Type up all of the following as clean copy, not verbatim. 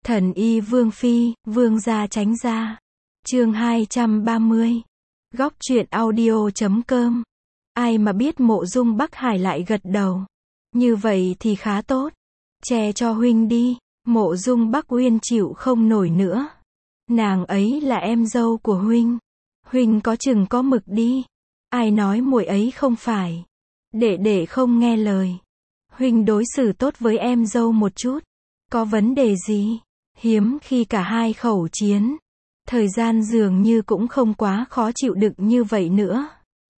Thần y Vương Phi, Vương gia tránh ra. Chương 230. Góc truyện audio.com. Ai mà biết Mộ Dung Bắc Hải lại gật đầu. Như vậy thì khá tốt. Che cho huynh đi. Mộ Dung Bắc Uyên chịu không nổi nữa. Nàng ấy là em dâu của huynh. Huynh có chừng có mực đi. Ai nói muội ấy không phải. Đệ không nghe lời. Huynh đối xử tốt với em dâu một chút. Có vấn đề gì? Hiếm khi cả hai khẩu chiến. Thời gian dường như cũng không quá khó chịu đựng như vậy nữa.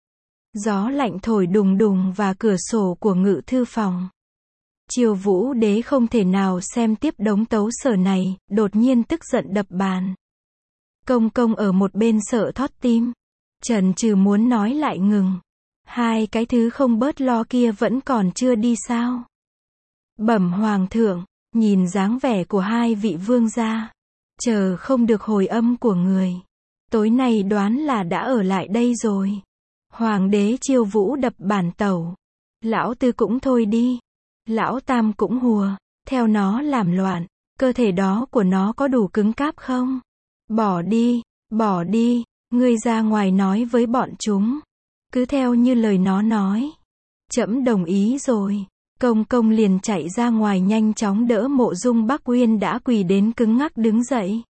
Gió lạnh thổi đùng đùng và cửa sổ của ngự thư phòng. Triều Vũ Đế không thể nào xem tiếp đống tấu sở này, đột nhiên tức giận đập bàn. Công công ở một bên sợ thót tim. Trần trừ muốn nói lại ngừng. Hai cái thứ không bớt lo kia vẫn còn chưa đi sao? Bẩm hoàng thượng, nhìn dáng vẻ của hai vị vương gia. Chờ không được hồi âm của người. Tối nay đoán là đã ở lại đây rồi. Hoàng đế Triều Vũ đập bàn tẩu. Lão tư cũng thôi đi. Lão tam cũng hùa. Theo nó làm loạn. Cơ thể đó của nó có đủ cứng cáp không? Bỏ đi, bỏ đi. Ngươi ra ngoài nói với bọn chúng. Cứ theo như lời nó nói. Trẫm đồng ý rồi. Công công liền chạy ra ngoài nhanh chóng đỡ Mộ Dung Bắc Uyên đã quỳ đến cứng ngắc đứng dậy.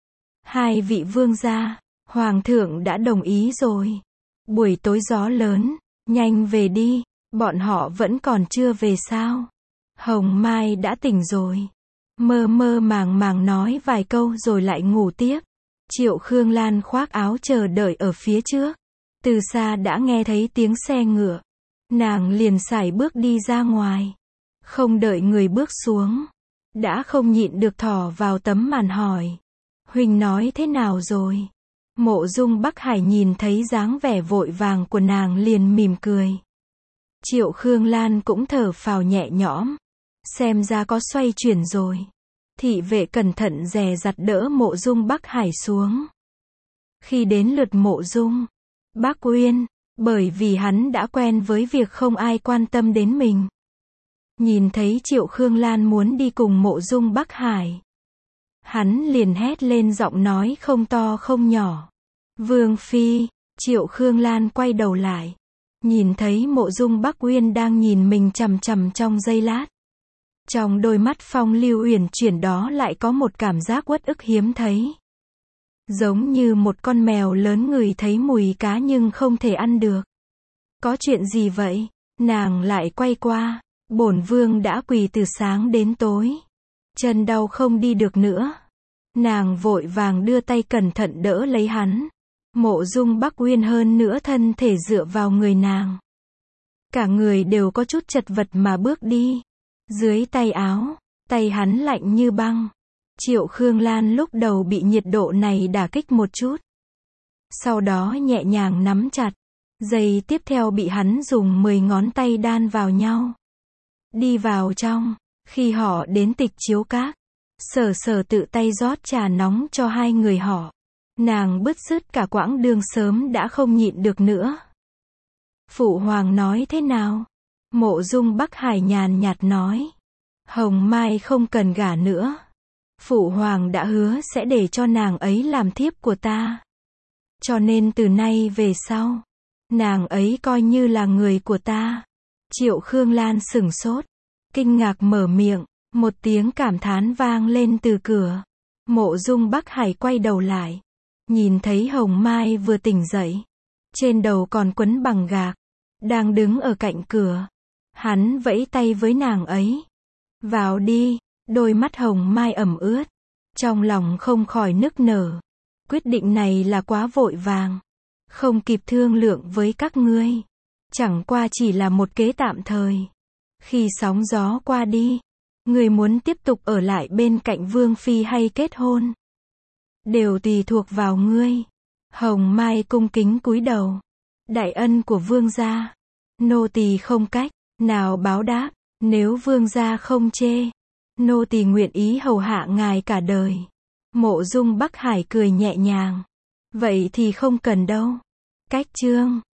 Hai vị vương gia, hoàng thượng đã đồng ý rồi. Buổi tối gió lớn, nhanh về đi, bọn họ vẫn còn chưa về sao? Hồng Mai đã tỉnh rồi. Mơ mơ màng màng nói vài câu rồi lại ngủ tiếp. Triệu Khương Lan khoác áo chờ đợi ở phía trước. Từ xa đã nghe thấy tiếng xe ngựa. Nàng liền sải bước đi ra ngoài. Không đợi người bước xuống. Đã không nhịn được thò vào tấm màn hỏi. Huynh nói thế nào rồi? Mộ Dung Bắc Hải nhìn thấy dáng vẻ vội vàng của nàng liền mỉm cười. Triệu Khương Lan cũng thở phào nhẹ nhõm. Xem ra có xoay chuyển rồi. Thị vệ cẩn thận dè dặt đỡ Mộ Dung Bắc Hải xuống. Khi đến lượt Mộ Dung Bắc Uyên, bởi vì hắn đã quen với việc không ai quan tâm đến mình. Nhìn thấy Triệu Khương Lan muốn đi cùng Mộ Dung Bắc Hải. Hắn liền hét lên giọng nói không to không nhỏ. Vương Phi. Triệu Khương Lan quay đầu lại. Nhìn thấy Mộ Dung Bắc Uyên đang nhìn mình chằm chằm trong giây lát. Trong đôi mắt phong lưu uyển chuyển đó lại có một cảm giác uất ức hiếm thấy. Giống như một con mèo lớn ngửi thấy mùi cá nhưng không thể ăn được. Có chuyện gì vậy? Nàng lại quay qua. Bổn vương đã quỳ từ sáng đến tối. Chân đau không đi được nữa. Nàng vội vàng đưa tay cẩn thận đỡ lấy hắn. Mộ Dung Bắc Uyên hơn nữa thân thể dựa vào người nàng. Cả người đều có chút chật vật mà bước đi. Dưới tay áo, tay hắn lạnh như băng. Triệu Khương Lan lúc đầu bị nhiệt độ này đả kích một chút. Sau đó nhẹ nhàng nắm chặt. Giây tiếp theo bị hắn dùng 10 ngón tay đan vào nhau. Đi vào trong. Khi họ đến Tịch Chiếu Các, Sở Sở tự tay rót trà nóng cho hai người họ. Nàng bứt rứt cả quãng đường sớm đã không nhịn được nữa. Phụ hoàng nói thế nào? Mộ Dung Bắc Hải nhàn nhạt nói. Hồng Mai không cần gả nữa. Phụ hoàng đã hứa sẽ để cho nàng ấy làm thiếp của ta. Cho nên từ nay về sau, nàng ấy coi như là người của ta. Triệu Khương Lan sửng sốt. Kinh ngạc mở miệng. Một tiếng cảm thán vang lên từ cửa. Mộ Dung Bắc Hải quay đầu lại. Nhìn thấy Hồng Mai vừa tỉnh dậy. Trên đầu còn quấn bằng gạc. Đang đứng ở cạnh cửa. Hắn vẫy tay với nàng ấy. Vào đi. Đôi mắt Hồng Mai ẩm ướt. Trong lòng không khỏi nức nở. Quyết định này là quá vội vàng. Không kịp thương lượng với các ngươi. Chẳng qua chỉ là một kế tạm thời. Khi sóng gió qua đi. Người muốn tiếp tục ở lại bên cạnh Vương Phi hay kết hôn. Đều tùy thuộc vào ngươi. Hồng Mai cung kính cúi đầu. Đại ân của vương gia. Nô tỳ không cách nào báo đáp. Nếu vương gia không chê. Nô tỳ nguyện ý hầu hạ ngài cả đời. Mộ Dung Bắc Hải cười nhẹ nhàng. Vậy thì không cần đâu. Cách chương